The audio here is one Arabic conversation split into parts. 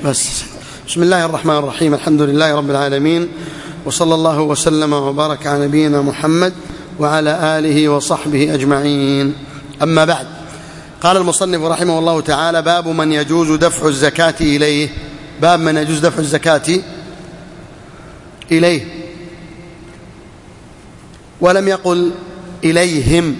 بس. بسم الله الرحمن الرحيم. الحمد لله رب العالمين، وصلى الله وسلم وبارك على نبينا محمد وعلى آله وصحبه أجمعين. أما بعد، قال المصنف رحمه الله تعالى: باب من يجوز دفع الزكاة إليه. باب من يجوز دفع الزكاة إليه، ولم يقل إليهم.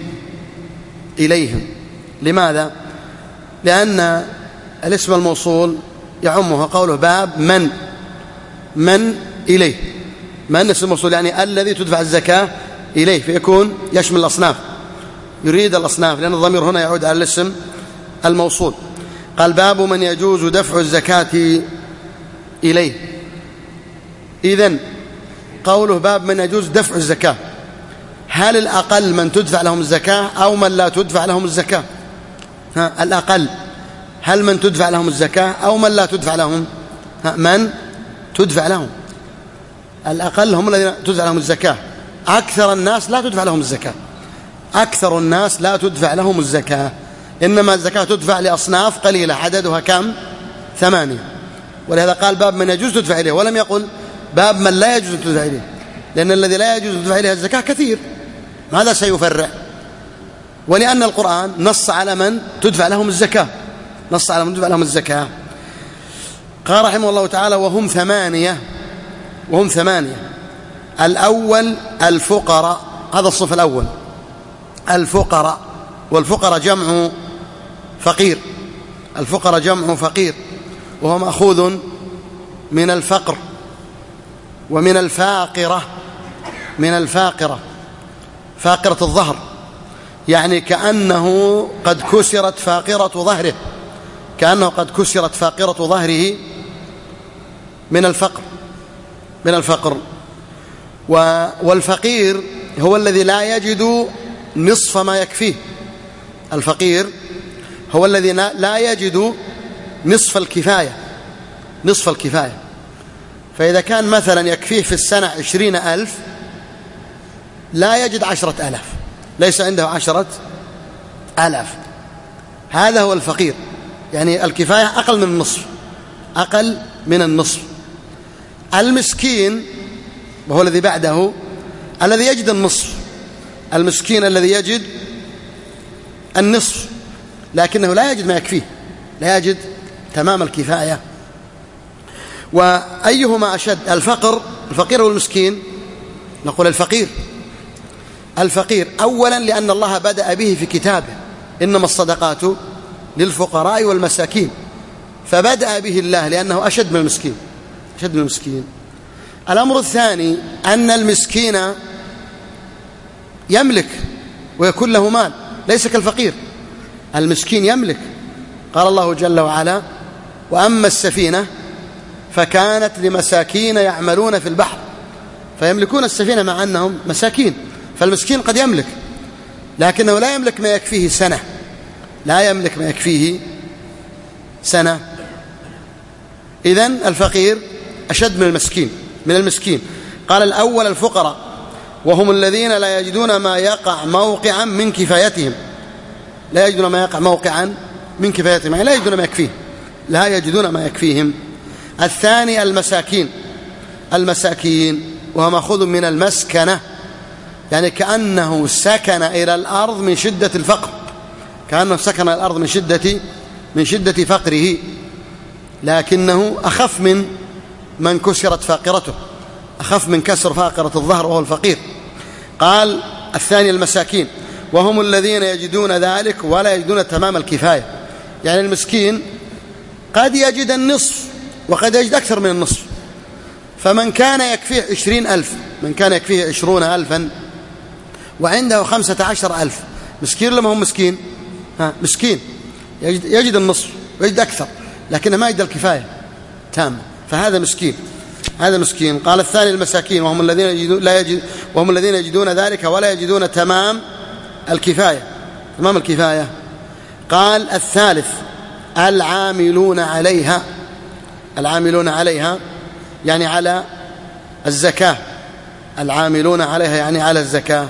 لماذا؟ لأن الاسم الموصول يعمه قوله باب من إليه. من اسم الموصول يعني الذي تدفع الزكاة إليه، فيكون يشمل الأصناف، يريد الأصناف، لأن الضمير هنا يعود على الاسم الموصول. قال: باب من يجوز دفع الزكاة إليه. إذن قوله باب من يجوز دفع الزكاة، هل الأقل من تدفع لهم الزكاة أو من لا تدفع لهم الزكاة؟ الأقل هل من تدفع لهم الزكاة أو من لا تدفع لهم؟ من تدفع لهم. الأقل هم الذين تدفع لهم الزكاة. أكثر الناس لا تدفع لهم الزكاة. أكثر الناس لا تدفع لهم الزكاة، إنما الزكاة تدفع لأصناف قليلة عددها كم؟ 8. ولهذا قال باب من يجوز تدفع إليه، ولم يقل باب من لا يجوز تدفع إليه، لأن الذي لا يجوز تدفع إليه الزكاة كثير، ماذا سيفرع؟ ولأن القرآن نص على من تدفع لهم الزكاة، نص على من تدفع لهم الزكاة. قال رحمه الله تعالى: وهم ثمانية. الأول الفقراء، هذا الصف الأول، الفقراء. والفقراء جمع فقير، الفقراء جمع فقير، وهو مأخوذ من الفقر ومن الفاقرة، فاقرة الظهر، يعني كأنه قد كسرت فاقرة ظهره، كأنه قد كسرت فاقرة ظهره من الفقر. والفقير هو الذي لا يجد نصف ما يكفيه. الفقير هو الذي لا يجد نصف الكفاية. فإذا كان مثلا يكفيه في السنة 20,000 لا يجد 10,000، ليس عنده 10,000. هذا هو الفقير، يعني الكفاية أقل من النصف. المسكين وهو الذي بعده الذي يجد النصف، المسكين الذي يجد النصف لكنه لا يجد ما يكفيه، لا يجد تمام الكفاية. وأيهما أشد؟ الفقير والمسكين؟ نقول الفقير أولا، لأن الله بدأ به في كتابه: إنما الصدقات للفقراء والمساكين، فبدأ به الله لأنه أشد من المسكين. الأمر الثاني أن المسكين يملك ويكون له مال، ليس كالفقير. المسكين يملك، قال الله جل وعلا: وأما السفينة فكانت لمساكين يعملون في البحر، فيملكون السفينة مع أنهم مساكين. فالمسكين قد يملك لكنه لا يملك ما يكفيه سنة، إذن الفقير أشد من المسكين. قال: الأول الفقراء، وهم الذين لا يجدون ما يقع موقعا من كفايتهم، يعني لا يجدون ما يكفيهم. الثاني المساكين، وهو مأخوذ من المسكنة، يعني كأنه سكن إلى الأرض من شدة الفقر، من شدة فقره، لكنه أخف من كسرت فاقرته، أخف من كسر فاقرة الظهر، وهو الفقير. قال: الثاني المساكين، وهم الذين يجدون ذلك ولا يجدون تمام الكفاية، يعني المسكين قد يجد النصف وقد يجد أكثر من النصف. فمن كان يكفيه 20,000، من كان يكفيه 20,000 وعنده 15,000، مسكين لما هو مسكين؟ مسكين يجد النصف ويجد أكثر، لكنه ما يجد الكفاية تامة، فهذا مسكين. قال: الثاني المساكين، وهم الذين يجدون ذلك ولا يجدون تمام الكفاية. قال: الثالث العاملون عليها، يعني على الزكاة. يعني على الزكاة.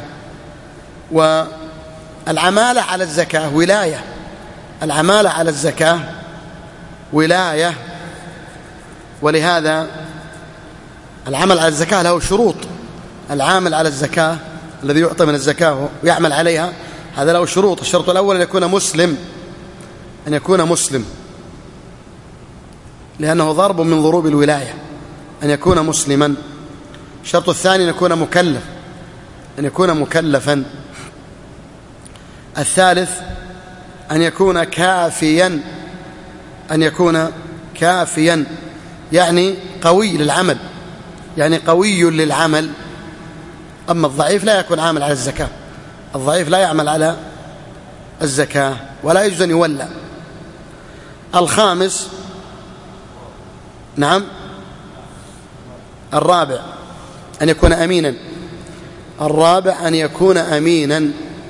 والعمالة على الزكاة ولاية، ولهذا العمل على الزكاة له شروط. العامل على الزكاة الذي يعطي من الزكاة ويعمل عليها هذا له شروط. الشرط الأول أن يكون مسلم، أن يكون مسلم، لأنه ضرب من ضروب الولاية، أن يكون مسلما. الشرط الثاني أن يكون مكلف، أن يكون مكلفا. الثالث أن يكون كافيا، أن يكون كافيا يعني قوي للعمل، يعني قوي للعمل. أما الضعيف لا يكون عامل على الزكاة، الضعيف لا يعمل على الزكاة ولا يجوز أن يولى. الخامس نعم الرابع أن يكون أمينا، الرابع أن يكون أمينا،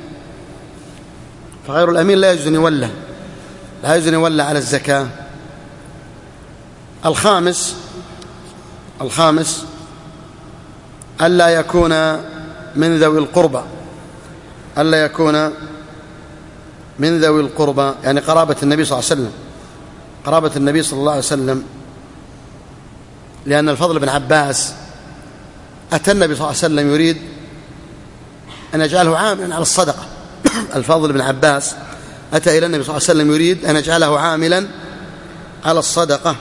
فغير الأمين لا يجوز أن يولى، لا يجوز أن يولى على الزكاة. الخامس ألا يكون من ذوي القربى، ألا يكون من ذوي القربى يعني قرابة النبي صلى الله عليه وسلم، قرابة النبي صلى الله عليه وسلم، لأن الفضل بن عباس أتى النبي صلى الله عليه وسلم يريد أن يجعله عاملا على الصدقة. الفضل بن عباس أتى إلى النبي صلى الله عليه وسلم يريد أن يجعله عاملا على الصدقة،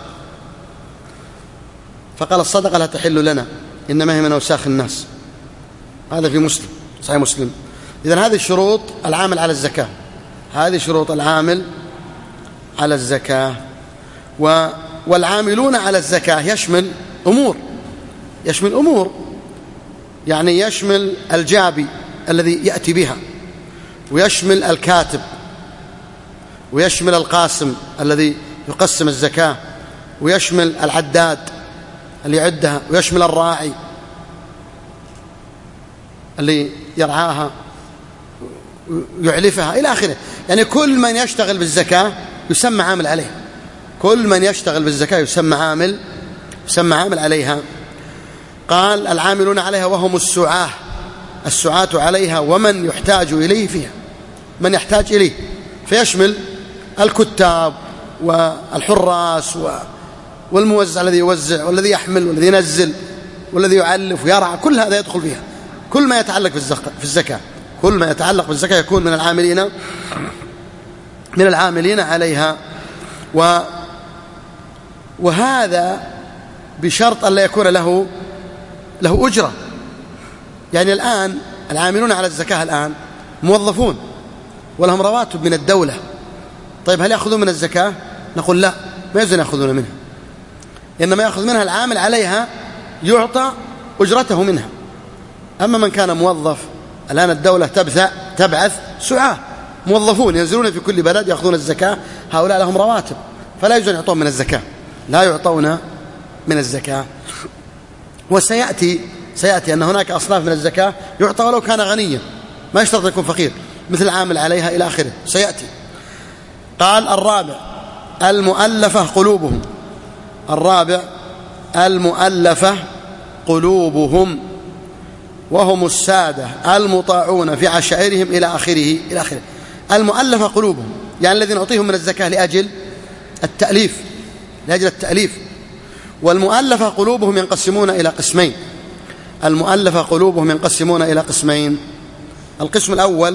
فقال الصدقة لا تحل لنا إنما هي من أوساخ الناس. هذا في مسلم، صحيح مسلم. إذن هذه الشروط العامل على الزكاة، هذه شروط العامل على الزكاة. والعاملون على الزكاة يشمل أمور يعني يشمل الجابي الذي يأتي بها، ويشمل الكاتب، ويشمل القاسم الذي يقسم الزكاة، ويشمل العداد اللي يعدها، ويشمل الراعي اللي يرعاها يعلفها إلى آخره. يعني كل من يشتغل بالزكاة يسمى عامل عليها، كل من يشتغل بالزكاة يسمى عامل عليها. قال العاملون عليها وهم السعاة عليها ومن يحتاج إليه فيها، من يحتاج إليه، فيشمل الكتاب والحراس والموزع الذي يوزع والذي يحمل والذي ينزل والذي يعلف ويرعى، كل هذا يدخل فيها. كل ما يتعلق في الزكاة، كل ما يتعلق بالزكاة يكون من العاملين عليها. وهذا بشرط أن لا يكون له أجرة. يعني الآن العاملون على الزكاة الآن موظفون ولهم رواتب من الدولة، طيب هل يأخذون من الزكاة؟ نقول لا، ما يجوز يأخذون منها، إنما يأخذ منها العامل عليها، يعطى أجرته منها. أما من كان موظف، الآن الدولة تبعث سعاة موظفون ينزلون في كل بلد يأخذون الزكاة، هؤلاء لهم رواتب فلا يجوز أن يعطون من الزكاة، لا يعطون من الزكاة. وسيأتي أن هناك أصناف من الزكاة يعطى ولو كان غنيا، ما يشترط يكون فقير، مثل عامل عليها إلى آخره، سيأتي. قال الرابع المؤلفة قلوبهم، الرابع المؤلفة قلوبهم وهم السادة المطاعون في عشائرهم إلى آخره. المؤلفة قلوبهم يعني الذين نعطيهم من الزكاة لأجل التأليف. والمؤلفة قلوبهم ينقسمون إلى قسمين، المؤلفة قلوبهم ينقسمون إلى قسمين. القسم الأول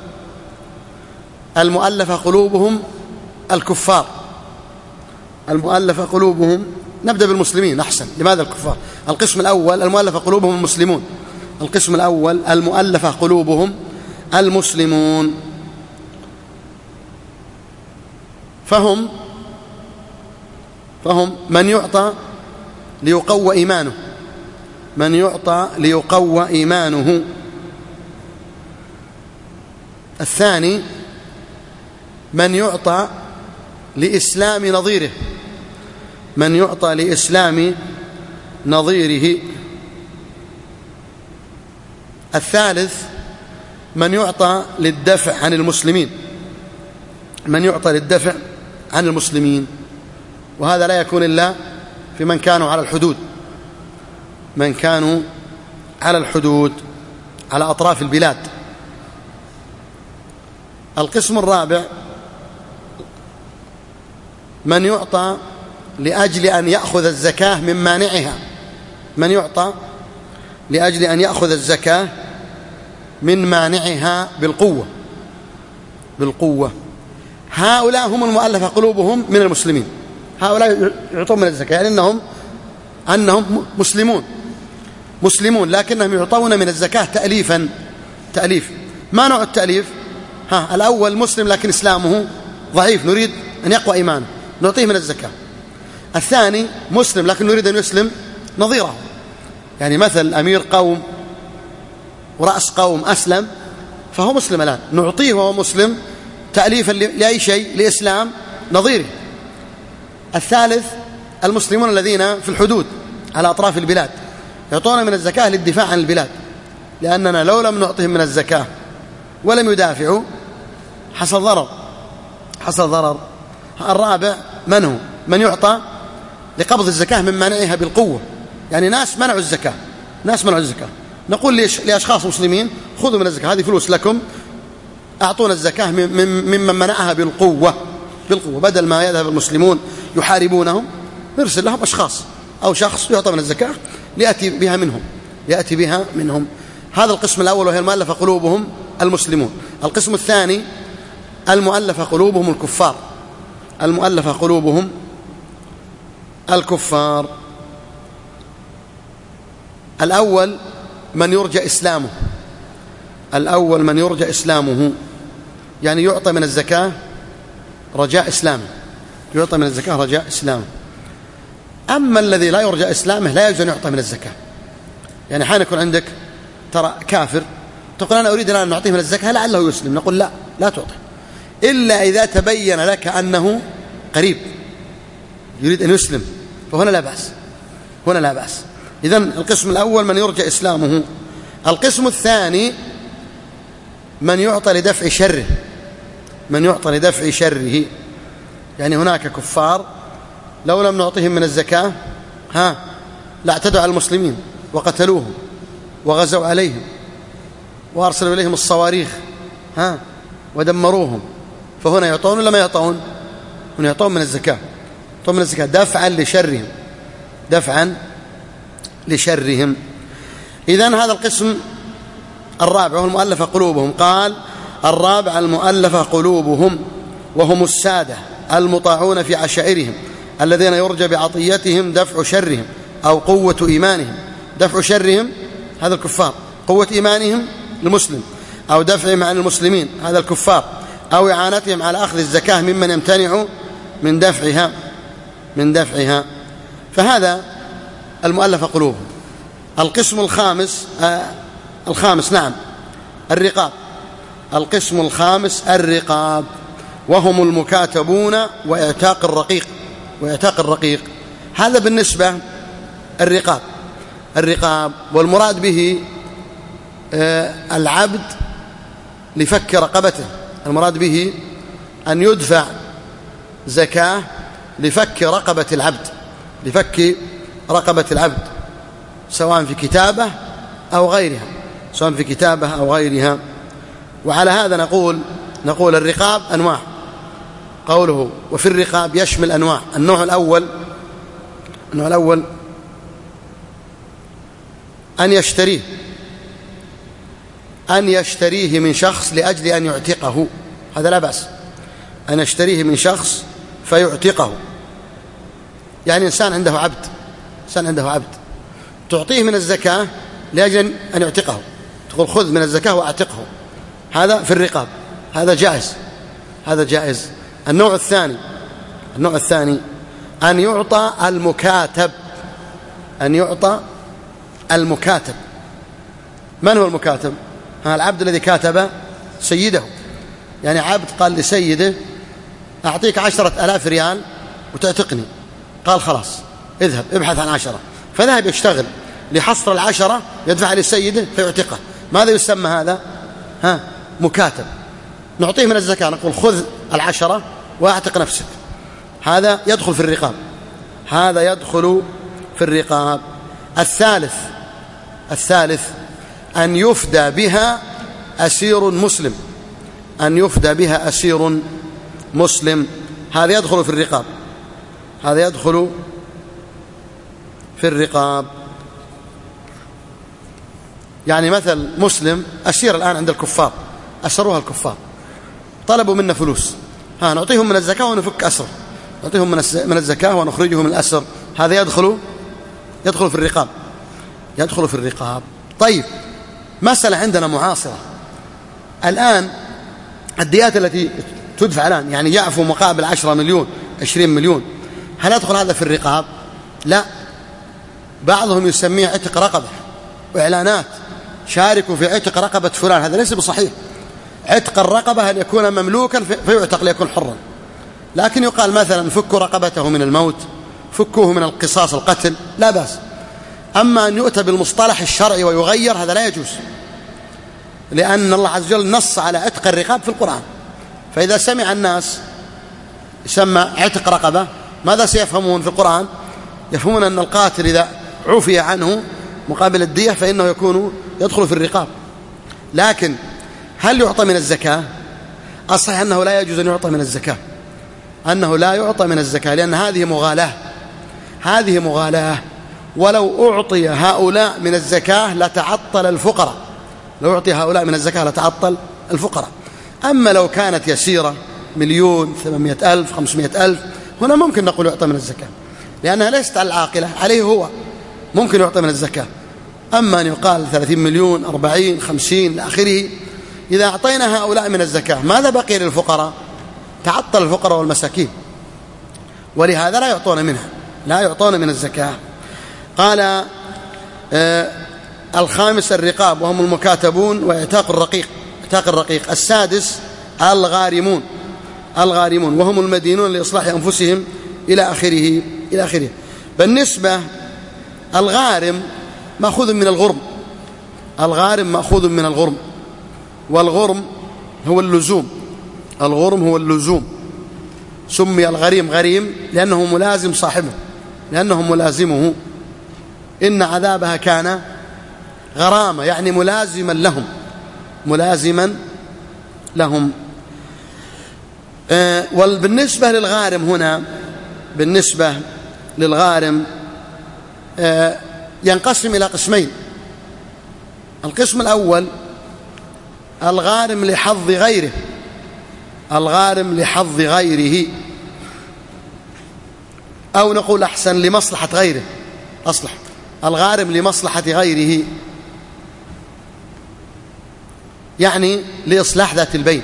المؤلفة قلوبهم الكفار، المؤلفة قلوبهم، نبدأ بالمسلمين أحسن، لماذا الكفار؟ القسم الأول المؤلفة قلوبهم المسلمون، القسم الأول المؤلفة قلوبهم المسلمون، فهم من يعطى ليقوى إيمانه، من يعطى ليقوى إيمانه. الثاني من يعطى لإسلام نظيره، من يعطى لإسلام نظيره. الثالث من يعطى للدفع عن المسلمين، من يعطى للدفع عن المسلمين، وهذا لا يكون إلا في من كانوا على الحدود، من كانوا على الحدود على أطراف البلاد. القسم الرابع من يعطى لأجل أن يأخذ الزكاة من مانعها. من يعطى لأجل أن يأخذ الزكاة من مانعها بالقوة. هؤلاء هم المؤلفة قلوبهم من المسلمين. هؤلاء يعطون من الزكاة يعني أنهم مسلمون لكنهم يعطون من الزكاة تأليف. ما نوع التأليف؟ الأول مسلم لكن إسلامه ضعيف، نريد أن يقوى إيمانه، نعطيه من الزكاة. الثاني مسلم لكن نريد أن يسلم نظيره، يعني مثل أمير قوم ورأس قوم أسلم فهو مسلم الآن، نعطيه وهو مسلم تأليفا لأي شيء لإسلام نظيره. الثالث المسلمون الذين في الحدود على أطراف البلاد يعطون من الزكاة للدفاع عن البلاد، لأننا لو لم نعطهم من الزكاة ولم يدافعوا حصل ضرر. الرابع من يعطى لقبض الزكاة من مانعها بالقوة، يعني ناس منعوا الزكاة، نقول لأشخاص مسلمين خذوا من الزكاة، هذه فلوس لكم، أعطونا الزكاة ممن منعها بالقوة، بدل ما يذهب المسلمون يحاربونهم نرسل لهم أشخاص أو شخص يعطى من الزكاة ليأتي بها منهم. هذا القسم الأول وهي المؤلفة قلوبهم المسلمون. القسم الثاني المؤلفة قلوبهم الكفار. الأول من يرجى إسلامه، يعني يعطى من الزكاة رجاء إسلامه. أما الذي لا يرجى إسلامه لا يجوز أن يعطى من الزكاة. يعني حين يكون عندك ترى كافر تقول أنا أريد أن نعطيه من الزكاة لعله يسلم، نقول لا تعطي إلا إذا تبين لك أنه قريب يريد أن يسلم، فهنا لا بأس. إذن القسم الأول من يرجى إسلامه. القسم الثاني من يعطى لدفع شره، يعني هناك كفار لو لم نعطيهم من الزكاة لا اعتدوا على المسلمين وقتلوهم وغزوا عليهم وأرسلوا إليهم الصواريخ ودمروهم، فهنا يعطون ولا ما يعطون؟ هنا يعطون من الزكاة، دفعا لشرهم. إذن هذا القسم الرابع هو المؤلفة قلوبهم. قال الرابع المؤلفة قلوبهم وهم السادة المطاعون في عشائرهم الذين يرجى بعطيتهم دفع شرهم أو قوة إيمانهم. دفع شرهم هذا الكفار، قوة إيمانهم المسلم، أو دفعهم عن المسلمين هذا الكفار، أو إعانتهم على أخذ الزكاة ممن يمتنع من دفعها. فهذا المؤلفة قلوبهم. القسم الخامس الرقاب. القسم الخامس الرقاب وهم المكاتبون وإعتاق الرقيق. هذا بالنسبة الرقاب، والمراد به العبد لفك رقبته، المراد به أن يدفع زكاة لفك رقبة العبد سواء في كتابة أو غيرها. وعلى هذا نقول الرقاب أنواع. قوله وفي الرقاب يشمل أنواع. النوع الأول أن يشتريه من شخص لأجل أن يعتقه، هذا لا بأس. أن يشتريه من شخص فيعتقه، يعني إنسان عنده عبد تعطيه من الزكاة لأجل أن يعتقه، تقول خذ من الزكاة وأعتقه، هذا في الرقاب، هذا جائز. النوع الثاني أن يعطى المكاتب. من هو المكاتب؟ العبد الذي كاتب سيده، يعني عبد قال لسيده أعطيك 10,000 ريال وتعتقني، قال خلاص اذهب ابحث عن 10، فذهب يشتغل لحصر 10 يدفع لسيده فيعتقه. ماذا يسمى هذا؟ مكاتب. نعطيه من الزكاة، نقول خذ 10 واعتق نفسك، هذا يدخل في الرقاب. الثالث أن يفدى بها أسير مسلم، هذا يدخل في الرقاب. هذا يدخل في الرقاب. يعني مثل مسلم أسير الآن عند الكفار، أسروها الكفار، طلبوا منا فلوس، نعطيهم من الزكاة ونفك أسر، نعطيهم من الزكاة ونخرجهم من الأسر، هذا يدخل في الرقاب، يدخل في الرقاب. طيب، مسألة عندنا معاصرة الآن، الديات التي تدفع الآن، يعني يعفو مقابل 10 مليون 20 مليون، هل يدخل هذا في الرقاب؟ لا، بعضهم يسميه عتق رقبة وإعلانات، شاركوا في عتق رقبة فلان، هذا ليس بصحيح. عتق الرقبة أن يكون مملوكا فيعتق ليكون حرا، لكن يقال مثلا فكوا رقبته من الموت، فكوه من القصاص القتل، لا بأس. أما أن يؤتى بالمصطلح الشرعي ويغير، هذا لا يجوز، لأن الله عز وجل نص على عتق الرقاب في القرآن. فإذا سمع الناس يسمى عتق رقبة، ماذا سيفهمون في القرآن؟ يفهمون أن القاتل إذا عفي عنه مقابل الدية فإنه يدخل في الرقاب. لكن هل يعطى من الزكاة؟ الصحيح أنه لا يجوز أن يعطى من الزكاة، أنه لا يعطى من الزكاة، لأن هذه مغالاة، هذه مغالاة. ولو أعطي هؤلاء من الزكاة لتعطل الفقراء، لو أعطي هؤلاء من الزكاة لتعطل الفقراء. أما لو كانت يسيرة 1,800,000 500,000، هنا ممكن نقول يعطى من الزكاة، لأنها ليست على العاقلة، عليه هو ممكن يعطى من الزكاة. أما أن يقال 30 مليون 40 50 لآخره، إذا أعطينا هؤلاء من الزكاة ماذا بقي للفقراء؟ تعطل الفقراء والمساكين، ولهذا لا يعطون منها، لا يعطون من الزكاة. قال الخامس الرقاب وهم المكاتبون واعتاق الرقيق، اعتاق الرقيق. السادس الغارمون، الغارمون وهم المدينون لإصلاح أنفسهم إلى آخره إلى آخره. بالنسبة الغارم مأخوذ من الغرم، الغارم مأخوذ من الغرم، والغرم هو اللزوم، الغرم هو اللزوم. سمي الغريم غريم لأنه ملازم صاحبه، لأنه ملازمه. إن عذابها كان غرامة، يعني ملازما لهم، ملازما لهم. وبالنسبة للغارم هنا، بالنسبة للغارم ينقسم إلى قسمين. القسم الأول الغارم لحظ غيره، الغارم لحظ غيره، أو نقول أحسن لمصلحة غيره، أصلح، الغارم لمصلحة غيره، يعني لإصلاح ذات البين،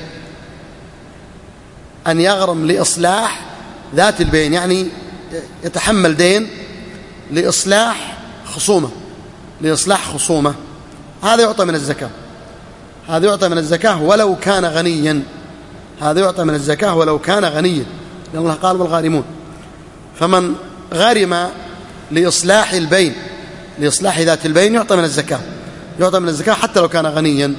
أن يغرم لإصلاح ذات البين، يعني يتحمل دين لإصلاح خصومة، لإصلاح خصومة، هذا يعطى من الزكاة، هذا يعطى من الزكاة ولو كان غنيا، هذا يعطى من الزكاة ولو كان غنيا، لأن الله قال والغارمون. فمن غرم لإصلاح البين، لإصلاح ذات البين، يعطى من الزكاة، يعطى من الزكاة حتى لو كان غنيا.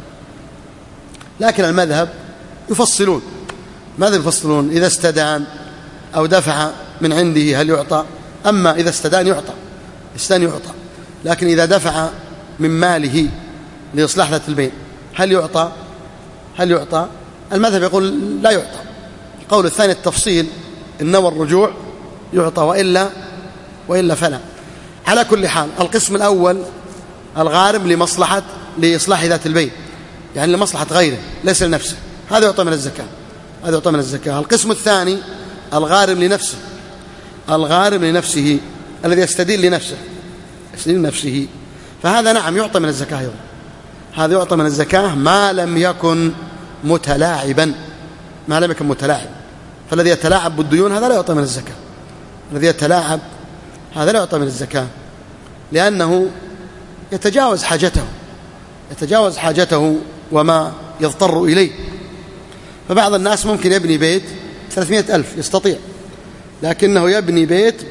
لكن المذهب يفصلون، ماذا يفصلون؟ إذا استدان أو دفع من عنده هل يعطى؟ أما إذا استدان يعطى، استدان يعطى، لكن إذا دفع من ماله لإصلاح ذات البين هل يعطى؟ هل يعطى؟ المذهب يقول لا يعطى. القول الثاني التفصيل، إن نوى الرجوع يعطى، وإلا فلا. على كل حال القسم الأول الغارم لإصلاح ذات البين، يعني لمصلحة غيره ليس لنفسه، هذا يعطى من الزكاة، هذا يعطى من الزكاة. القسم الثاني الغارم لنفسه، الغارم لنفسه الذي يستدين لنفسه، يستدين لنفسه، فهذا نعم يعطى من الزكاة أيضا، هذا يعطى من الزكاة ما لم يكن متلاعبا، ما لم يكن متلاعب. فالذي يتلاعب بالديون هذا لا يعطى من الزكاة، الذي يتلاعب هذا لا يعطى من الزكاة، لأنه يتجاوز حاجته، يتجاوز حاجته وما يضطر إليه. فبعض الناس ممكن يبني بيت 300,000 يستطيع، لكنه يبني بيت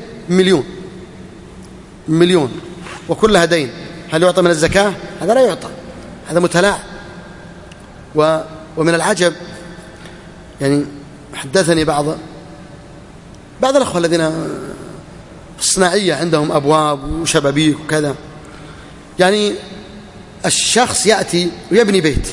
مليون وكلها دين، هل يعطى من الزكاة؟ هذا لا يعطى، هذا متلاعب. ومن العجب يعني حدثني بعض الأخوة الذين في الصناعية عندهم أبواب وشبابيك وكذا، يعني الشخص يأتي ويبني بيت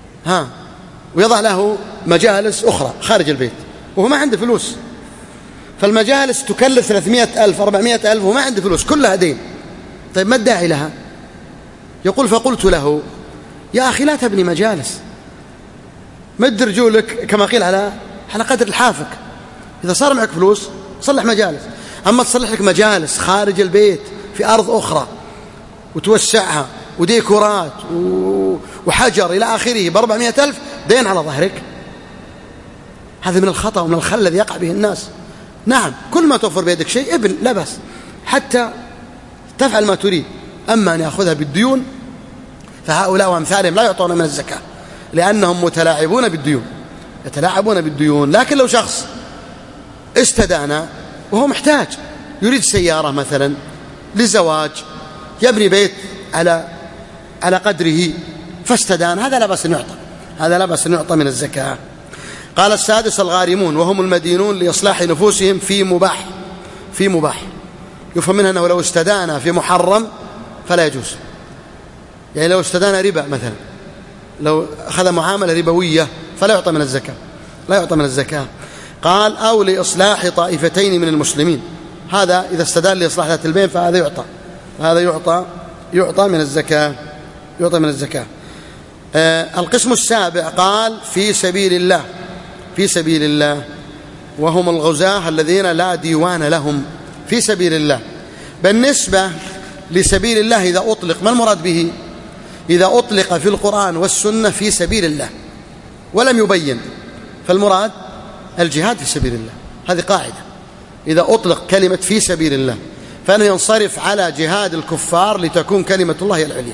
ويضع له مجالس أخرى خارج البيت وهو ما عنده فلوس، فالمجالس تكلف 300,000 400,000 وما عنده فلوس، كلها دين. طيب ما الداعي لها؟ يقول فقلت له يا أخي لا تبني مجالس، مد رجولك كما قيل على قدر لحافك. إذا صار معك فلوس صلح مجالس، أما تصلح لك مجالس خارج البيت في أرض أخرى وتوسعها وديكورات وحجر إلى آخره ب400,000 دين على ظهرك، هذا من الخطأ ومن الخلل الذي يقع به الناس. نعم كل ما توفر بيدك شيء ابن لا بأس حتى تفعل ما تريد، أما أن يأخذها بالديون فهؤلاء وأمثالهم لا يعطون من الزكاة لأنهم متلاعبون بالديون، يتلاعبون بالديون. لكن لو شخص استدان وهو محتاج، يريد سيارة مثلا لزواج، يبني بيت على قدره فاستدان، هذا لا بأس أن يعطى، هذا لا بأس أن يعطى من الزكاة. قال السادس الغارمون وهم المدينون لإصلاح نفوسهم في مباح. يفهم منها أنه لو استدان في محرم فلا يجوز، يعني لو استدان ربا مثلا، لو أخذ معاملة ربوية فلا يعطى من الزكاة، لا يعطى من الزكاة. قال أو لإصلاح طائفتين من المسلمين، هذا إذا استدان لإصلاح ذات البين فهذا يعطى، هذا يعطى من الزكاة، يعطى من الزكاة. القسم السابع قال في سبيل الله وهم الغزاة الذين لا ديوان لهم في سبيل الله. بالنسبة لسبيل الله إذا أطلق، ما المراد به؟ إذا أطلق في القرآن والسنة في سبيل الله ولم يبين، فالمراد الجهاد في سبيل الله، هذه قاعدة. إذا أطلق كلمة في سبيل الله فأنه ينصرف على جهاد الكفار لتكون كلمة الله هي العليا.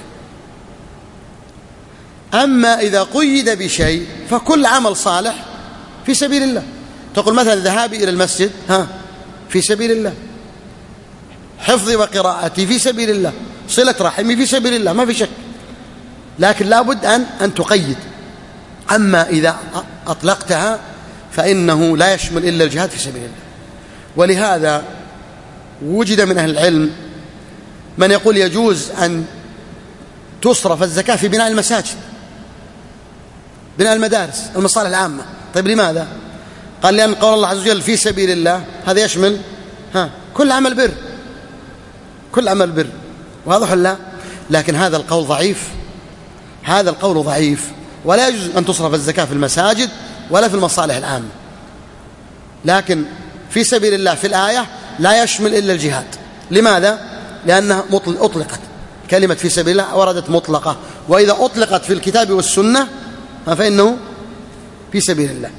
أما إذا قيد بشيء فكل عمل صالح في سبيل الله. تقول مثلا ذهابي إلى المسجد في سبيل الله، حفظي وقراءتي في سبيل الله، صلة رحمي في سبيل الله، ما في شك، لكن لا بد أن تقيد. أما إذا أطلقتها فإنه لا يشمل إلا الجهاد في سبيل الله. ولهذا وجد من أهل العلم من يقول يجوز أن تصرف الزكاة في بناء المساجد، بناء المدارس، المصالح العامة. طيب لماذا؟ قال لأن قول الله عز وجل في سبيل الله هذا يشمل كل عمل بر، كل عمل بر، واضح لا؟ لكن هذا القول ضعيف، هذا القول ضعيف، ولا يجوز أن تصرف الزكاة في المساجد ولا في المصالح العامة. لكن في سبيل الله في الآية لا يشمل إلا الجهاد. لماذا؟ لأنها أطلقت كلمة في سبيل الله، وردت مطلقة، وإذا أطلقت في الكتاب والسنة فإنه في سبيل الله.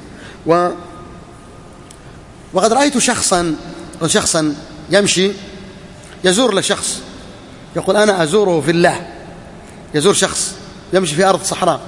وقد رأيت شخصا يمشي يزور لشخص، يقول أنا أزوره في الله، يزور شخص يمشي في أرض صحراء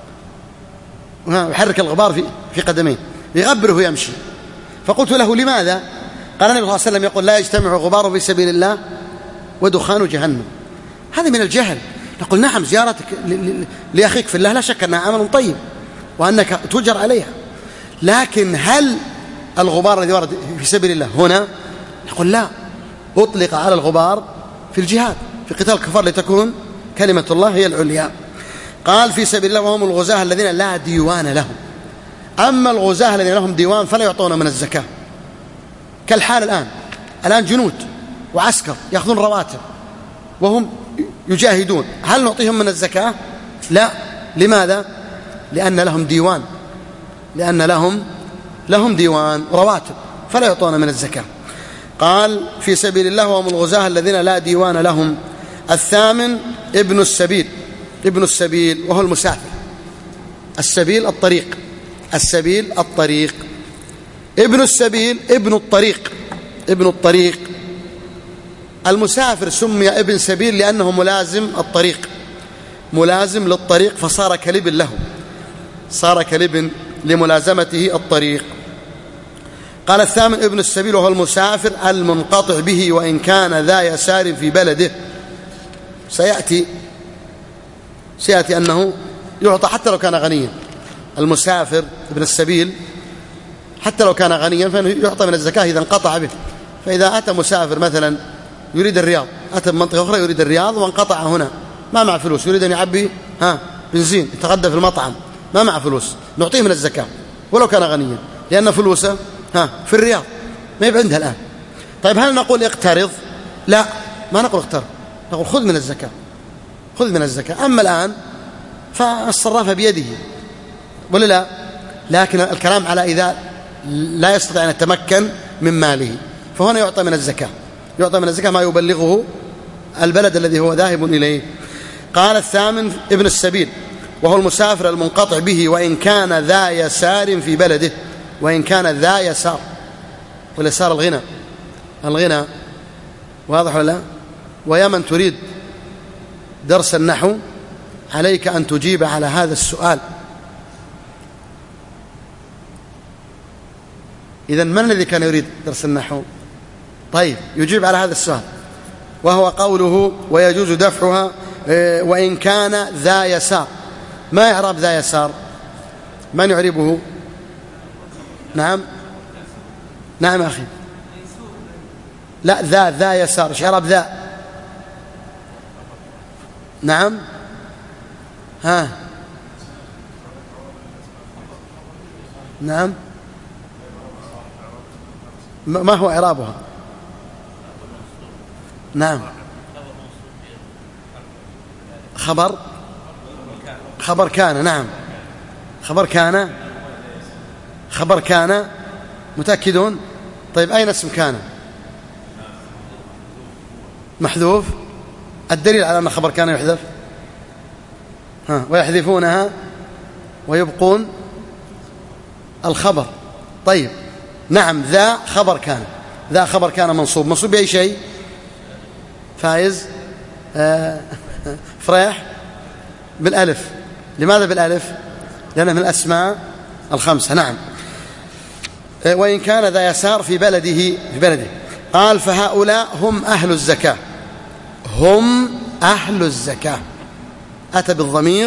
ويحرك الغبار في قدميه، يغبره يمشي. فقلت له لماذا؟ قال النبي صلى الله عليه وسلم يقول لا يجتمع غبار في سبيل الله ودخان جهنم. هذا من الجهل. نقول نعم زيارتك لأخيك في الله لا شك أنها عمل طيب وأنك تؤجر عليها، لكن هل الغبار الذي ورد في سبيل الله هنا؟ نقول لا، أطلق على الغبار في الجهاد في قتال الكفار لتكون كلمة الله هي العليا. قال في سبيل الله وهم الغزاة الذين لا ديوان لهم. أما الغزاة الذين لهم ديوان فلا يعطون من الزكاة، كالحال الآن جنود وعسكر يأخذون رواتب وهم يجاهدون، هل نعطيهم من الزكاة؟ لا. لماذا؟ لأن لهم ديوان، لأن لهم ديوان رواتب فلا يعطون من الزكاة. قال في سبيل الله وهم الغزاة الذين لا ديوان لهم. الثامن ابن السبيل وهو المسافر. السبيل الطريق، ابن السبيل ابن الطريق. المسافر سمي ابن سبيل لأنه ملازم الطريق، ملازم للطريق، فصار كلب له، صار كلب لملازمته الطريق. قال الثامن ابن السبيل وهو المسافر المنقطع به وإن كان ذا يسار في بلده. سيأتي أنه يعطى حتى لو كان غنيا. المسافر ابن السبيل حتى لو كان غنيا فإنه يعطى من الزكاة إذا انقطع به. فإذا أتى مسافر مثلا يريد الرياض، أتى من منطقة أخرى يريد الرياض وانقطع هنا، ما مع فلوس، يريد أن يعبي بنزين يتغدى في المطعم، ما مع فلوس، نعطيه من الزكاة ولو كان غنيا، لأن فلوسه في الرياض ما يبقى عندها الآن. طيب هل نقول اقترض؟ لا، ما نقول اقترض، نقول خذ من الزكاة، خذ من الزكاة. أما الآن فالصرافة بيده ولا لا؟ لكن الكلام على إذا لا يستطيع أن يتمكن من ماله، فهنا يعطى من الزكاة، يعطى من الزكاة ما يبلغه البلد الذي هو ذاهب إليه. قال الثامن ابن السبيل، وهو المسافر المنقطع به وإن كان ذا يسار في بلده، وإن كان ذا يسار، واليسار الغنى واضح ولا لا؟ ويا من تريد درس النحو عليك أن تجيب على هذا السؤال. إذن من الذي كان يريد درس النحو؟ طيب يجيب على هذا السؤال، وهو قوله ويجوز دفعها وإن كان ذا يسار. ما يعرب ذا يسار؟ من يعربه؟ نعم نعم أخي، لا ذا يسار، ايش يعرب ذا؟ نعم ها نعم، ما هو إعرابها؟ نعم خبر كان، نعم خبر كان متأكدون؟ طيب أين اسم كان؟ محذوف. الدليل على أن خبر كان يحذف؟ ويحذفونها ويبقون الخبر. طيب نعم، ذا خبر كان منصوب بأي شيء؟ فايز فريح بالألف. لماذا بالألف؟ لأنه من الأسماء الخمسة. نعم. وإن كان ذا يسار في بلده. قال فهؤلاء هم أهل الزكاة، هم أهل الزكاة، أتى بالضمير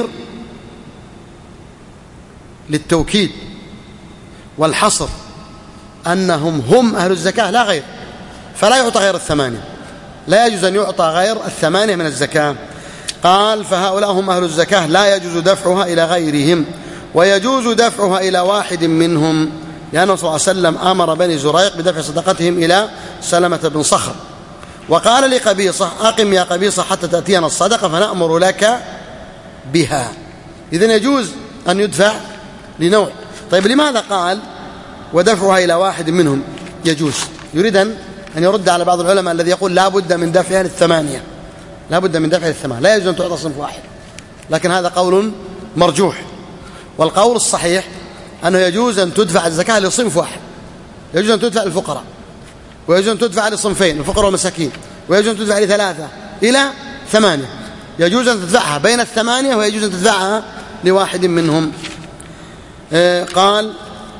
للتوكيد والحصر، أنهم هم أهل الزكاة لا غير، فلا يعطى غير الثمانية، لا يجوز أن يعطى غير الثمانية من الزكاة. قال فهؤلاء هم أهل الزكاة لا يجوز دفعها إلى غيرهم، ويجوز دفعها إلى واحد منهم، لأنه صلى الله عليه وسلم أمر بني زريق بدفع صدقتهم إلى سلمة بن صخر، وقال لقبيصة أقم يا قبيصة حتى تأتينا الصدقة فنأمر لك بها. إذن يجوز أن يدفع لنوع. طيب لماذا قال ودفعها إلى واحد منهم؟ يجوز، يريد أن يرد على بعض العلماء الذي يقول لا بد من دفعها للثمانية، لا بد من دفعها للثمانية، لا يجوز أن تعطى صنف واحد، لكن هذا قول مرجوح. والقول الصحيح أنه يجوز أن تدفع الزكاة لصنف واحد، يجوز أن تدفع للفقراء، ويجوز أن تدفع لصنفين الفقراء والمساكين، ويجوز أن تدفع لثلاثة إلى 8، يجوز أن تدفعها بين الثمانية، ويجوز أن تدفعها لواحد منهم. قال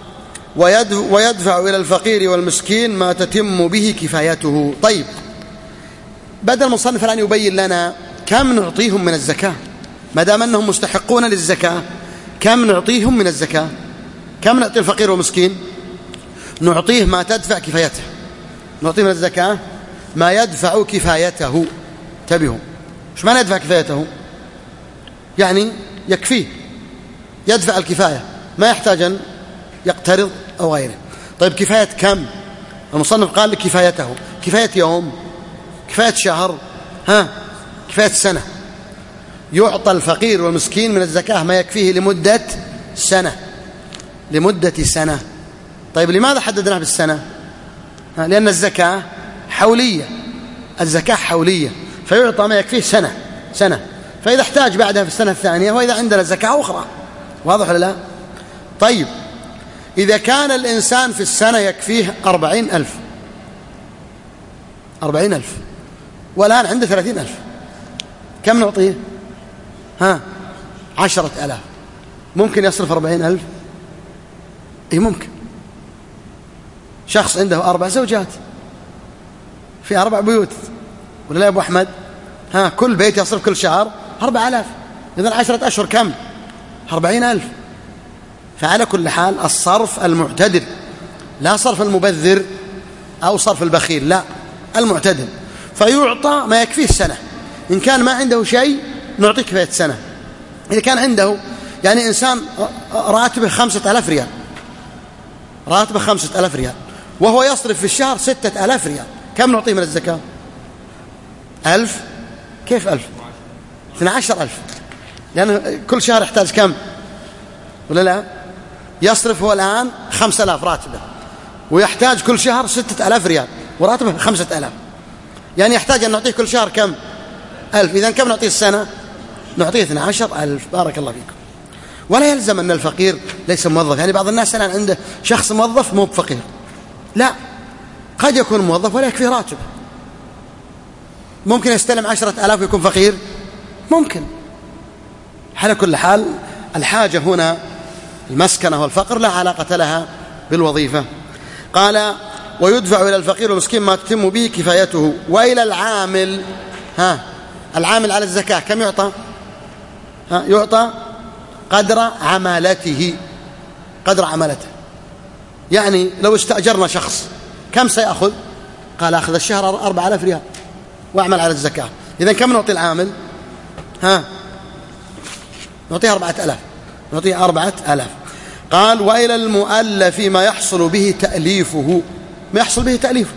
ويدفع إلى الفقير والمسكين ما تتم به كفايته. طيب بدأ المصنف الآن يبين لنا كم نعطيهم من الزكاة، ما دام أنهم مستحقون للزكاة، كم نعطيهم من الزكاة؟ كم نعطي الفقير والمسكين؟ نعطيه ما تدفع كفايته، نعطيه من الزكاة ما يدفع كفايته. انتبهوا، ايش معنى يدفع كفايته؟ يعني يكفيه، يدفع الكفاية، ما يحتاج أن يقترض أو غيره. طيب كفاية كم؟ المصنف قال لك كفايته، كفاية يوم، كفاية شهر، كفاية سنة. يعطى الفقير والمسكين من الزكاة ما يكفيه لمدة سنة. طيب لماذا حددناه بالسنة؟ لأن الزكاة حولية، فيعطى ما يكفيه سنة، فإذا احتاج بعدها في السنة الثانية، وإذا عندنا زكاة أخرى. واضح ولا لا؟ طيب إذا كان الإنسان في السنة يكفيه 40,000 والآن عنده 30,000، كم نعطيه؟ 10,000. ممكن يصرف 40,000؟ إيه ممكن. شخص عنده 4 زوجات في 4 بيوت، ولا لا يا أبو أحمد؟ كل بيت يصرف كل شهر 4,000، إذن 10 أشهر كم؟ 40,000. فعلى كل حال الصرف المعتدل، لا صرف المبذر أو صرف البخيل، لا، المعتدل. فيعطى ما يكفيه السنة. إن كان ما عنده شيء نعطيه كفاية سنة. إذا كان عنده يعني إنسان راتبه 5,000 ريال، وهو يصرف في الشهر 6000 ريال، كم نعطيه من الزكاة؟ 1000؟ كيف 1000؟ 12000، لأنه كل شهر يحتاج كم ولا لا؟ يصرف هو الآن 5000 راتبه، ويحتاج كل شهر 6000 ريال، وراتبه 5000، يعني يحتاج أن نعطيه كل شهر كم؟ 1000. إذن كم نعطيه السنة؟ نعطيه 12000. بارك الله فيكم. ولا يلزم أن الفقير ليس موظف، يعني بعض الناس الآن عنده شخص موظف مو بفقير، لا، قد يكون موظف ولا يكفي راتبه، ممكن يستلم 10,000 ويكون فقير، ممكن. على كل حال الحاجة هنا المسكنة والفقر لا علاقة لها بالوظيفة. قال ويدفع إلى الفقير والمسكين ما تتم به كفايته، وإلى العامل. العامل على الزكاة كم يعطى؟ يعطى قدر عمالته، قدر عمالته. يعني لو استأجرنا شخص كم سيأخذ؟ قال أخذ الشهر 4000 ريال وأعمل على الزكاة. إذن كم نعطي العامل؟ نعطيه 4000، نعطيه 4000. قال وإلى المؤلف ما يحصل به تأليفه، ما يحصل به تأليفه،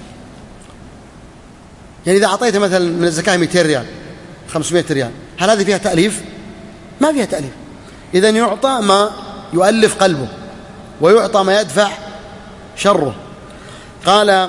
يعني إذا أعطيته مثلا من الزكاة 200 ريال 500 ريال، هل هذه فيها تأليف؟ ما فيها تأليف. إذن يعطى ما يؤلف قلبه، ويعطى ما يدفع شره. قال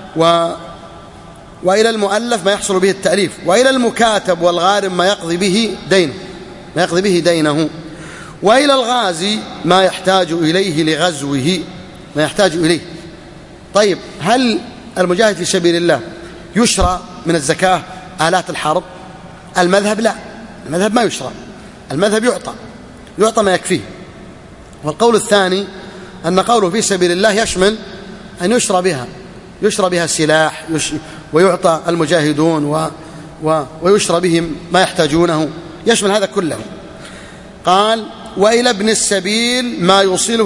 وإلى المؤلف ما يحصل به التأليف، وإلى المكاتب والغارم ما يقضي به دينه، ما يقضي به دينه، وإلى الغازي ما يحتاج إليه لغزوه، ما يحتاج إليه. طيب هل المجاهد في سبيل الله يشرى من الزكاة آلات الحرب؟ المذهب لا، المذهب ما يشرى، المذهب يعطى ما يكفيه. والقول الثاني أن قوله في سبيل الله يشمل أن يشرى بها السلاح، ويعطى المجاهدون ويشرى بهم ما يحتاجونه، يشمل هذا كله. قال وإلى ابن السبيل ما يوصله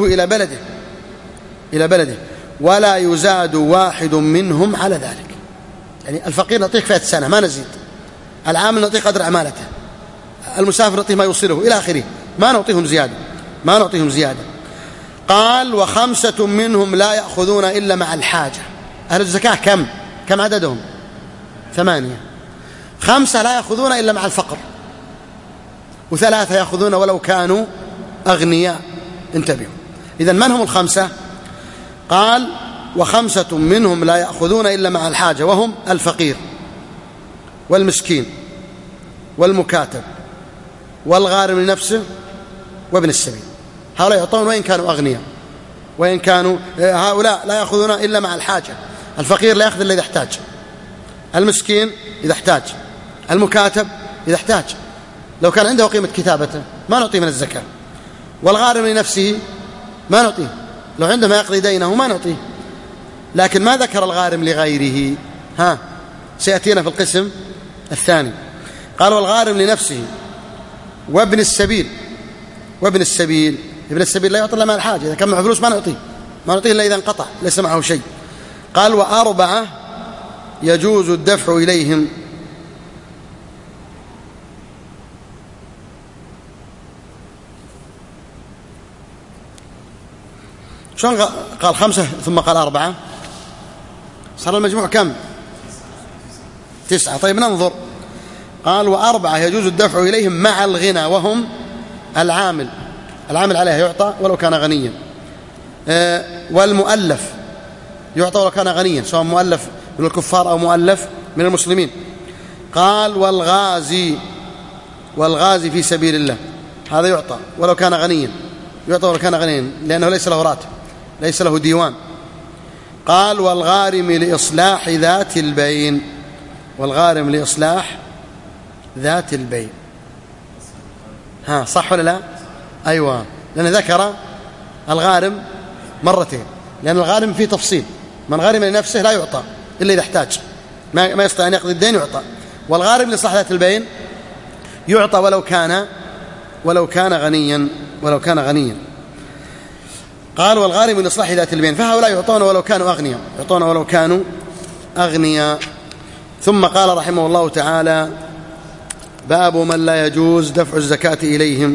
إلى بلده ولا يزاد واحد منهم على ذلك. يعني الفقير نعطيه كفاية سنة ما نزيد، العامل نعطيه قدر عمالته، المسافر نعطيه ما يوصله إلى آخره، ما نعطيهم زيادة. قال وخمسة منهم لا يأخذون إلا مع الحاجة. أهل الزكاة كم عددهم؟ 8. 5 لا يأخذون إلا مع الفقر، و3 يأخذون ولو كانوا أغنياء. انتبهوا. إذن من هم ال5؟ قال و5 منهم لا يأخذون إلا مع الحاجة، وهم الفقير والمسكين والمكاتب والغارم لنفسه وابن السبيل. هؤلاء يعطون وإن كانوا أغنياء، وإن كانوا هؤلاء لا يأخذون إلا مع الحاجة. الفقير لا يأخذ إلا إذا احتاج، المسكين إذا احتاج، المكاتب إذا احتاج، لو كان عنده قيمة كتابته ما نعطيه من الزكاة، والغارم لنفسه ما نعطيه، لو عنده ما يقضي دينه ما نعطيه. لكن ما ذكر الغارم لغيره، سيأتينا في القسم الثاني. قال والغارم لنفسه وابن السبيل. ابن السبيل لا يعطي إلا مع الحاجة، إذا كان معه فلوس ما نعطيه إلا إذا انقطع ليس معه شيء. قال و4 يجوز الدفع إليهم. شلون قال 5 ثم قال 4؟ صار المجموع كم؟ 9. طيب ننظر. قال و4 يجوز الدفع إليهم مع الغنى، وهم العامل عليها يعطى ولو كان غنيا، والمؤلف يعطى ولو كان غنيا، سواء مؤلف من الكفار أو مؤلف من المسلمين. قال والغازي في سبيل الله هذا يعطى ولو كان غنيا، لأنه ليس له راتب، ليس له ديوان. قال والغارم لإصلاح ذات البين. صح ولا لا؟ أيوة، لأن ذكر الغارم مرتين، لأن الغارم فيه تفصيل، من غارم لنفسه لا يعطى إلا إذا احتاج، ما يستطيع أن يقضي الدين يعطى، والغارم لإصلاح ذات البين يعطى ولو كان غنيا. قال والغارم لإصلاح ذات البين، فهؤلاء يعطون ولو كانوا أغنياء. ثم قال رحمه الله تعالى باب من لا يجوز دفع الزكاة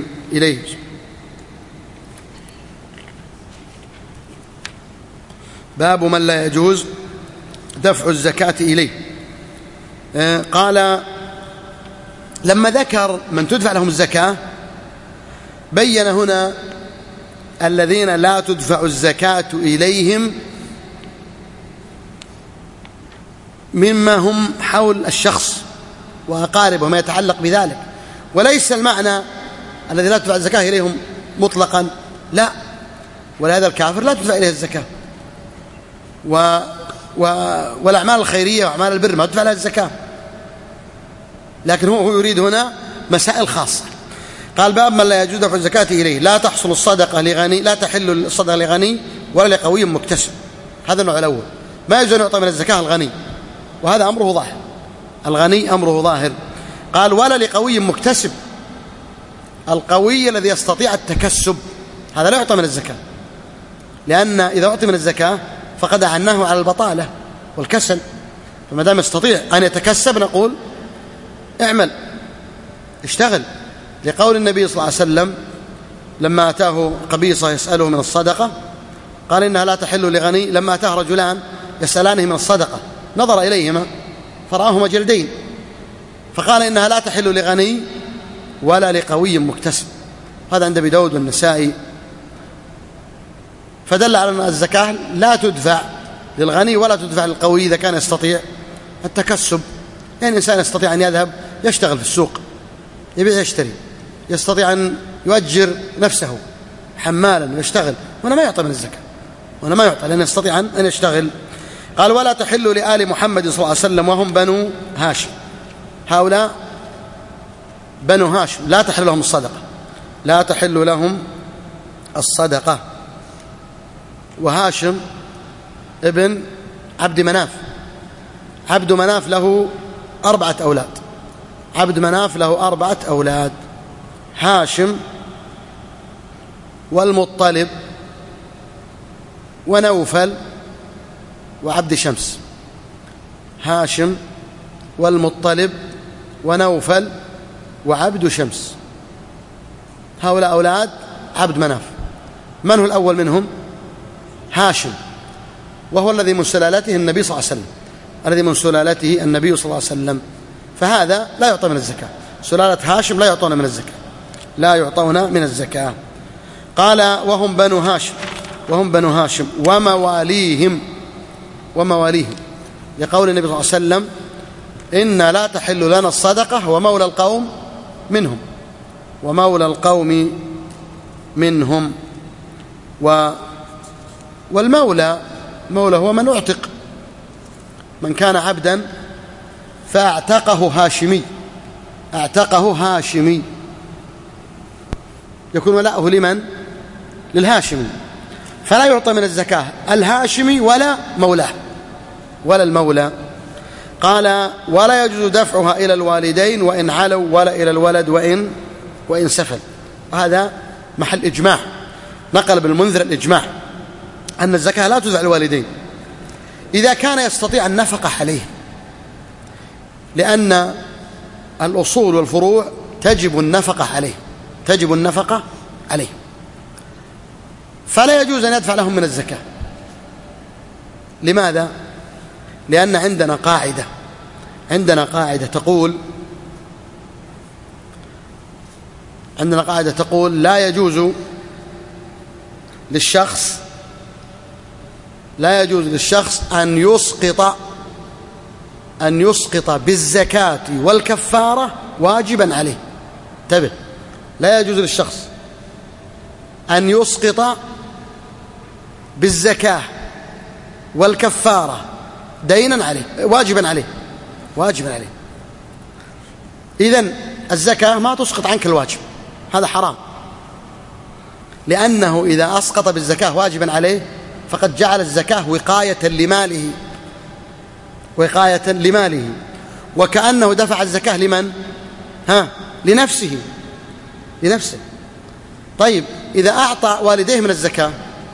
إليه. باب من لا يجوز دفع الزكاة إليه. قال لما ذكر من تدفع لهم الزكاة بين هنا الذين لا تدفع الزكاة إليهم مما هم حول الشخص وأقاربه ما يتعلق بذلك، وليس المعنى الذي لا تدفع الزكاة إليهم مطلقا، لا، ولهذا الكافر لا تدفع إليه الزكاة، والأعمال الخيرية وأعمال البر ما تدفع لها الزكاة، لكن هو يريد هنا مسائل خاصة. قال باب من لا يجوز دفع الزكاة إليه. لا تحصل الصدقة لغني، لا تحل الصدقة لغني ولا لقوي مكتسب. هذا النوع الأول، ما يجوز أن يعطى من الزكاة الغني، وهذا أمره ظاهر، الغني أمره ظاهر. قال ولا لقوي مكتسب، القوي الذي يستطيع التكسب هذا لا يعطى من الزكاة، لأن إذا أعطي من الزكاة فقد أعناه على البطالة والكسل، فما دام يستطيع أن يتكسب نقول اعمل اشتغل، لقول النبي صلى الله عليه وسلم لما أتاه قبيصة يسأله من الصدقة قال إنها لا تحل لغني. لما أتاه رجلان يسألانه من الصدقة نظر إليهما فرآهما جلدين، فقال إنها لا تحل لغني ولا لقوي مكتسب. هذا عند أبي داود والنسائي، فدل على أن الزكاة لا تدفع للغني ولا تدفع للقوي إذا كان يستطيع التكسب. يعني الإنسان يستطيع أن يذهب يشتغل في السوق يبيع يشتري، يستطيع أن يؤجر نفسه حمالا ويشتغل، وأنا ما يعطى من الزكاة، وأنا ما يعطى لأنه يستطيع أن يشتغل. قال ولا تحل لآل محمد صلى الله عليه وسلم وهم بنو هاشم. هؤلاء بنو هاشم لا تحل لهم الصدقة، لا تحل لهم الصدقة. وهاشم ابن عبد مناف، عبد مناف له 4 أولاد، عبد مناف له 4 أولاد، هاشم والمطلب ونوفل وعبد شمس. هاشم والمطلب ونوفل وعبد شمس، هؤلاء أولاد عبد مناف. من هو الأول منهم؟ هاشم، وهو الذي من سلالته النبي صلى الله عليه وسلم، الذي من سلالته النبي صلى الله عليه وسلم، فهذا لا يعطى من الزكاة. سلالة هاشم لا يعطون من الزكاة، لا يعطون من الزكاة. قال وهم بنو هاشم، وهم بنو هاشم ومواليهم، ومواليهم لقول النبي صلى الله عليه وسلم إن لا تحل لنا الصدقة ومولى القوم منهم، ومولى القوم منهم. والمولى هو من اعتق، من كان عبدا فاعتقه هاشمي، اعتقه هاشمي يكون ولاؤه لمن؟ للهاشمي، فلا يعطى من الزكاة الهاشمي ولا مولاه ولا المولى. قال ولا يجوز دفعها إلى الوالدين وإن علوا ولا إلى الولد وإن سفل. هذا محل إجماع، نقل ابن المنذر الإجماع أن الزكاة لا تدفع الوالدين إذا كان يستطيع النفقة عليه، لأن الأصول والفروع تجب النفقة عليه، تجب النفقة عليه، فلا يجوز أن يدفع لهم من الزكاة. لماذا؟ لأن عندنا قاعدة تقول لا يجوز للشخص أن يسقط بالزكاة والكفارة واجبا عليه. انتبه، لا يجوز للشخص أن يسقط بالزكاة والكفارة دينا عليه واجبا عليه. إذن الزكاة ما تسقط عنك الواجب، هذا حرام، لأنه إذا أسقط بالزكاة واجبا عليه فقد جعل الزكاة وقاية لماله، وكأنه دفع الزكاة لمن؟ لنفسه. طيب إذا أعطى والديه من الزكاة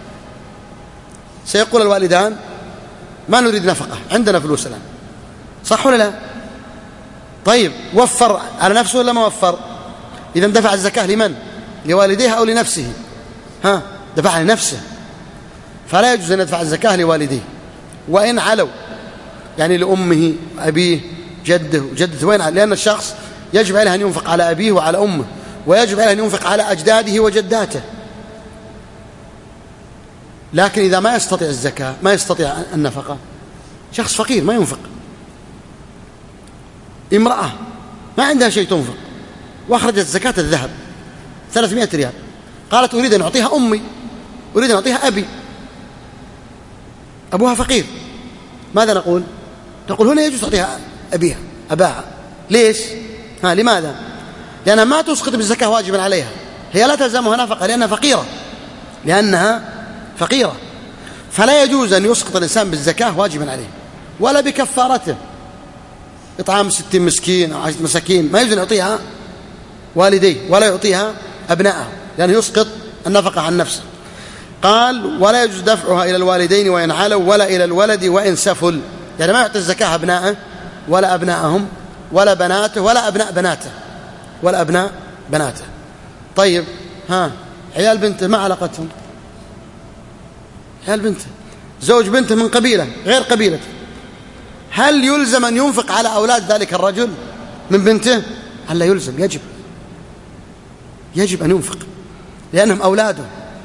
سيقول الوالدان ما نريد نفقة، عندنا فلوس الآن، صح ولا لا؟ طيب وفر على نفسه ولا ما وفر؟ إذا دفع الزكاة لمن؟ لوالديه أو لنفسه؟ دفع لنفسه. فلا يجوز أن يدفع الزكاة لوالديه وإن علوا، يعني لأمه أبيه جده وجدته، وين على؟ لأن الشخص يجب عليه أن ينفق على أبيه وعلى أمه، ويجب عليه أن ينفق على أجداده وجداته. لكن إذا ما يستطيع الزكاة، ما يستطيع النفقة، شخص فقير ما ينفق، امرأة ما عندها شيء تنفق وأخرجت زكاة الذهب 300 ريال، قالت أريد أن أعطيها أمي، أريد أن أعطيها أبي، أبوها فقير، ماذا نقول؟ نقول هنا يجوز تعطيها أباها. ليش؟ لماذا؟ لأنها ما تسقط بالزكاة واجبا عليها، هي لا تلزمها نفقة لأنها فقيرة، فلا يجوز أن يسقط الإنسان بالزكاة واجبا عليه ولا بكفارته، إطعام 60 مسكين أو 10 مساكين ما يجوز أن يعطيها والديه ولا يعطيها أبنائه، لأنه يسقط النفقة عن نفسه. قال ولا يجوز دفعها إلى الوالدين وإن علوا ولا إلى الولد وإن سفل، يعني ما يعطي الزكاة أبنائه ولا أبنائهم ولا بناته ولا أبناء بناته. طيب عيال بنته ما علاقتهم؟ عيال بنته زوج بنته من قبيلة غير قبيلته، هل يلزم أن ينفق على أولاد ذلك الرجل من بنته؟ هل لا يلزم؟ يجب أن ينفق لأنهم أولاده،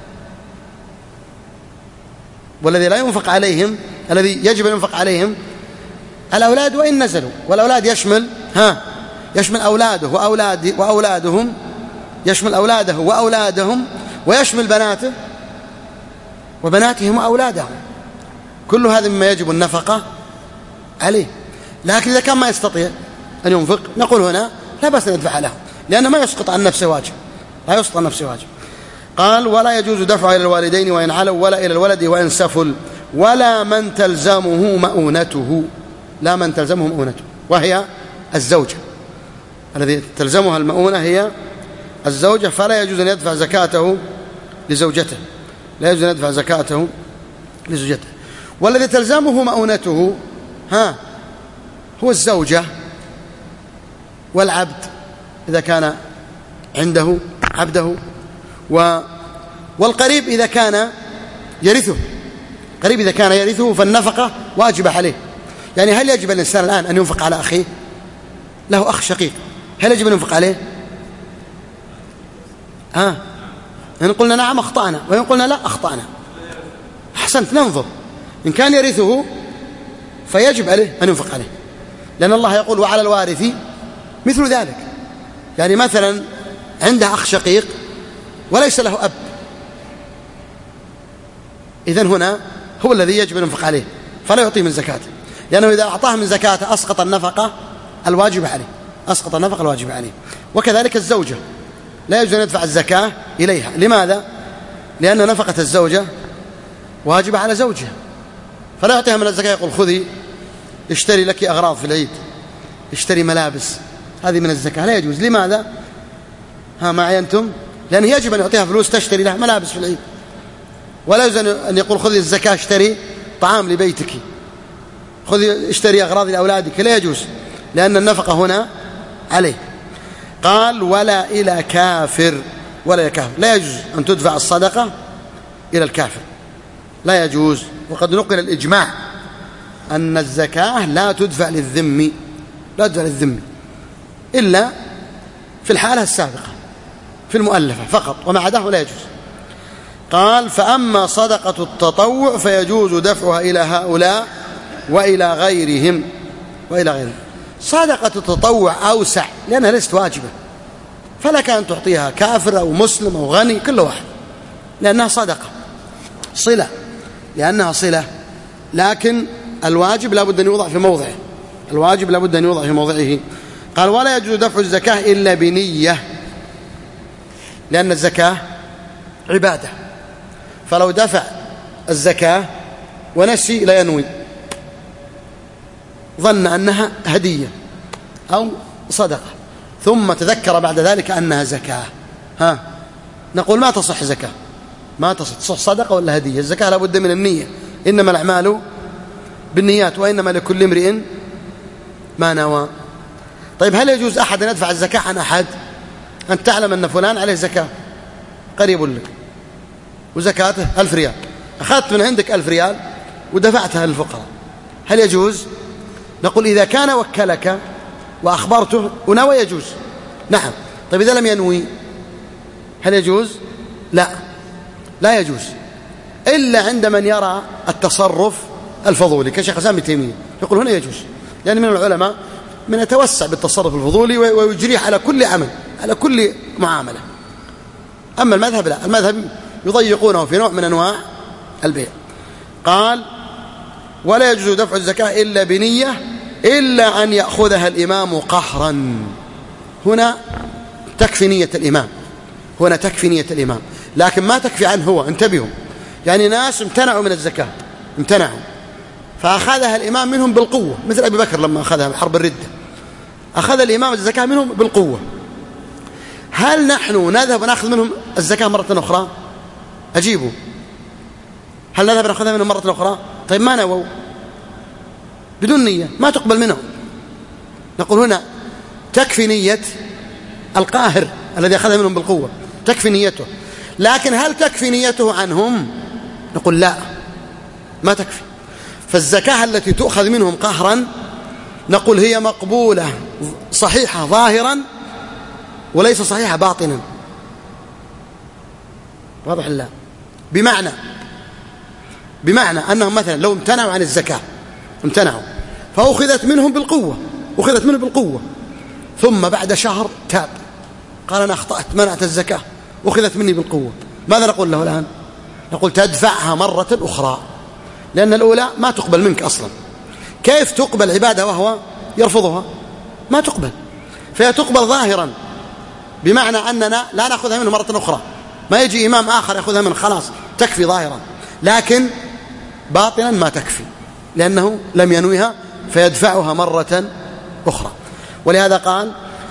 والذي لا ينفق عليهم، الذي يجب أن ينفق عليهم الأولاد وإن نزلوا، والأولاد يشمل أولاده وأولادهم، يشمل أولاده وأولادهم، ويشمل بناته وبناتهم وأولادهم، كل هذا مما يجب النفقة عليه. لكن إذا كان ما يستطيع أن ينفق نقول هنا لا بأس أن يدفع له، لأنه ما يسقط عن نفسه واجب، لا يسقط عن نفسه واجب. قال ولا يجوز دفعه إلى الوالدين وإن علوا ولا إلى الولد وإن سفل ولا من تلزمه مؤونته، لا من تلزمه مؤونته وهي الزوجة، الذي تلزمها المؤونة هي الزوجة، فلا يجوز أن يدفع زكاته لزوجته، لا يجوز أن يدفع زكاته لزوجته. والذي تلزمه مؤونته هو الزوجة والعبد إذا كان عنده عبده، والقريب إذا كان يرثه، قريب إذا كان يرثه فالنفقة واجبة عليه. يعني هل يجب الإنسان الآن أن ينفق على أخيه؟ له أخ شقيق، هل يجب أن ينفق عليه؟ إن قلنا نعم أخطأنا، وإن قلنا لا أخطأنا. أحسنت، ننظر، إن كان يرثه فيجب عليه أن ينفق عليه، لأن الله يقول وعلى الوارث مثل ذلك. يعني مثلا عنده أخ شقيق وليس له أب، إذن هنا هو الذي يجب أن ينفق عليه، فلا يعطيه من زكاته، لأنه إذا أعطاه من زكاته أسقط النفقة الواجب عليه، أسقط النفقة الواجب عليه. وكذلك الزوجة لا يجوز أن يدفع الزكاة إليها. لماذا؟ لأن نفقة الزوجة واجبة على زوجها، فلا يعطيها من الزكاة يقول خذي اشتري لك أغراض في العيد، اشتري ملابس، هذه من الزكاة، لا يجوز. لماذا؟ معي أنتم؟ لأنه يجب أن يعطيها فلوس تشتري لها ملابس في العيد، ولا يجوز أن يقول خذي الزكاة اشتري طعام لبيتك، خذي اشتري أغراض لأولادك، لا يجوز، لأن النفقة هنا عليه. قال ولا إلى كافر، ولا إلى كافر، لا يجوز أن تدفع الصدقة إلى الكافر، لا يجوز. وقد نقل الإجماع أن الزكاة لا تدفع للذم، لا تدفع للذم إلا في الحالة السابقة في المؤلفة فقط، وما عداه لا يجوز. قال فأما صدقة التطوع فيجوز دفعها إلى هؤلاء وإلى غيرهم. صدقة التطوع أوسع لأنها ليست واجبة، فلك أن تعطيها كافر أو مسلم أو غني، كل واحد، لأنها صدقة صلة، لأنها صلة. لكن الواجب لا بد أن يوضع في موضعه، الواجب لا بد أن يوضع في موضعه. قال ولا يجوز دفع الزكاة إلا بنية، لأن الزكاة عبادة، فلو دفع الزكاة ونسي لا ينوي، ظن أنها هدية أو صدقة، ثم تذكر بعد ذلك أنها زكاة، نقول ما تصح زكاة، ما تصح صدقة ولا هدية. الزكاة لا بد من النية، إنما الأعمال بالنيات وإنما لكل امرئ ما نوى. طيب هل يجوز أحد أن يدفع الزكاة عن أحد؟ أن تعلم أن فلان عليه زكاة، قريب لك وزكاته 1000 ريال، أخذت من عندك 1000 ريال ودفعتها للفقراء، هل يجوز؟ نقول إذا كان وكلك وأخبرته ونوى يجوز. نعم. طيب إذا لم ينوي هل يجوز؟ لا يجوز، إلا عند من يرى التصرف الفضولي كشيخ الإسلام ابن تيمية، يقول هنا يجوز، لأن من العلماء من يتوسع بالتصرف الفضولي ويجريه على كل عمل، على كل معاملة. أما المذهب لا، المذهب يضيقونه في نوع من أنواع البيع. قال ولا يجوز دفع الزكاة إلا بنية إلا أن يأخذها الإمام قهرا. هنا تكفي نية الإمام، هنا تكفي نية الإمام، لكن ما تكفي عنه هو. انتبهوا، يعني ناس امتنعوا من الزكاة، امتنعوا فأخذها الإمام منهم بالقوة، مثل أبي بكر لما أخذها حرب الردة، أخذ الإمام الزكاة منهم بالقوة. هل نحن نذهب ونأخذ منهم الزكاة مرة أخرى؟ أجيبوا، هل نذهب ونأخذها منهم مرة أخرى؟ طيب ما نووا بدون نية ما تقبل منهم. نقول هنا تكفي نية القاهر الذي أخذها منهم بالقوة، تكفي نيته، لكن هل تكفي نيته عنهم؟ نقول لا، ما تكفي. فالزكاة التي تؤخذ منهم قهرا نقول هي مقبولة صحيحة ظاهرا وليس صحيحة باطنا. واضح الله؟ بمعنى أنهم مثلا لو امتنعوا عن الزكاة، امتنعوا فأخذت منهم بالقوة، أخذت منهم بالقوة، ثم بعد شهر تاب قال أنا أخطأت منعت الزكاة أخذت مني بالقوة، ماذا نقول له الآن؟ نقول تدفعها مرة أخرى، لأن الأولى ما تقبل منك أصلا. كيف تقبل عبادة وهو يرفضها؟ ما تقبل. فهي تقبل ظاهرا بمعنى أننا لا نأخذها منه مرة أخرى، ما يجي إمام آخر يأخذها منه، خلاص تكفي ظاهرا، لكن باطنا ما تكفي لأنه لم ينويها فيدفعها مرة أخرى. ولهذا قال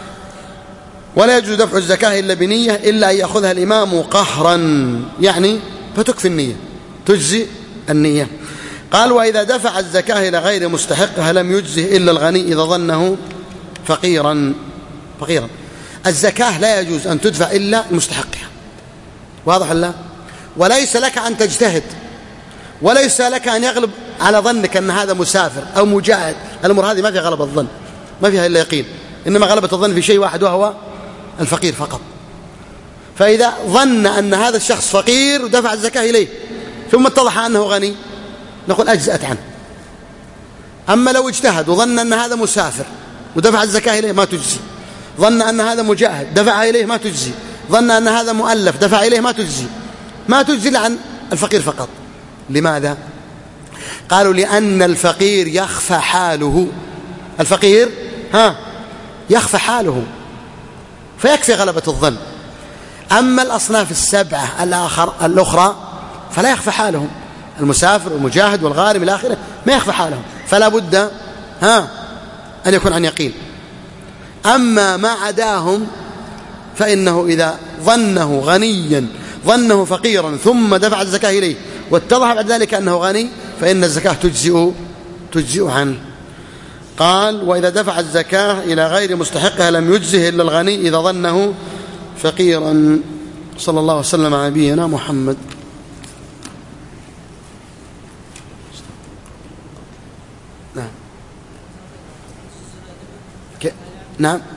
ولا يجوز دفع الزكاة إلا بنية إلا أن يأخذها الإمام قهرا، يعني فتكفي النية، تجزي النية. قال وإذا دفع الزكاة إلى غير مستحقها لم يجزه إلا الغني إذا ظنه فقيرا. الزكاة لا يجوز أن تدفع إلا المستحقها، واضح الله؟ وليس لك أن تجتهد، وليس لك أن يغلب على ظنك أن هذا مسافر أو مجاهد. الأمور هذه ما فيها غلبة الظن، ما فيها إلا يقين، إنما غلبة الظن في شيء واحد وهو الفقير فقط. فإذا ظن أن هذا الشخص فقير ودفع الزكاة إليه ثم اتضح أنه غني نقول أجزأت عنه. أما لو اجتهد وظن أن هذا مسافر ودفع الزكاة إليه ما تجزي، ظن أن هذا مجاهد دفع إليه ما تجزي، ظن أن هذا مؤلف دفع إليه ما تجزي عن الفقير فقط. لماذا؟ قالوا لأن الفقير يخفى حاله، الفقير يخفى حاله فيكفي غلبة الظن. أما الأصناف السبعة الأخرى فلا يخفى حالهم، المسافر والمجاهد والغارم إلى آخره ما يخفى حالهم، فلا بد أن يكون عن يقين. أما ما عداهم فإنه إذا ظنه غنيا، ظنه فقيرا ثم دفع الزكاة إليه واتضح بعد ذلك أنه غني فإن الزكاة تجزئ عنه. قال وإذا دفع الزكاة إلى غير مستحقها لم يجزه إلا الغني إذا ظنه فقيرا. صلى الله وسلم على نبينا محمد. نعم.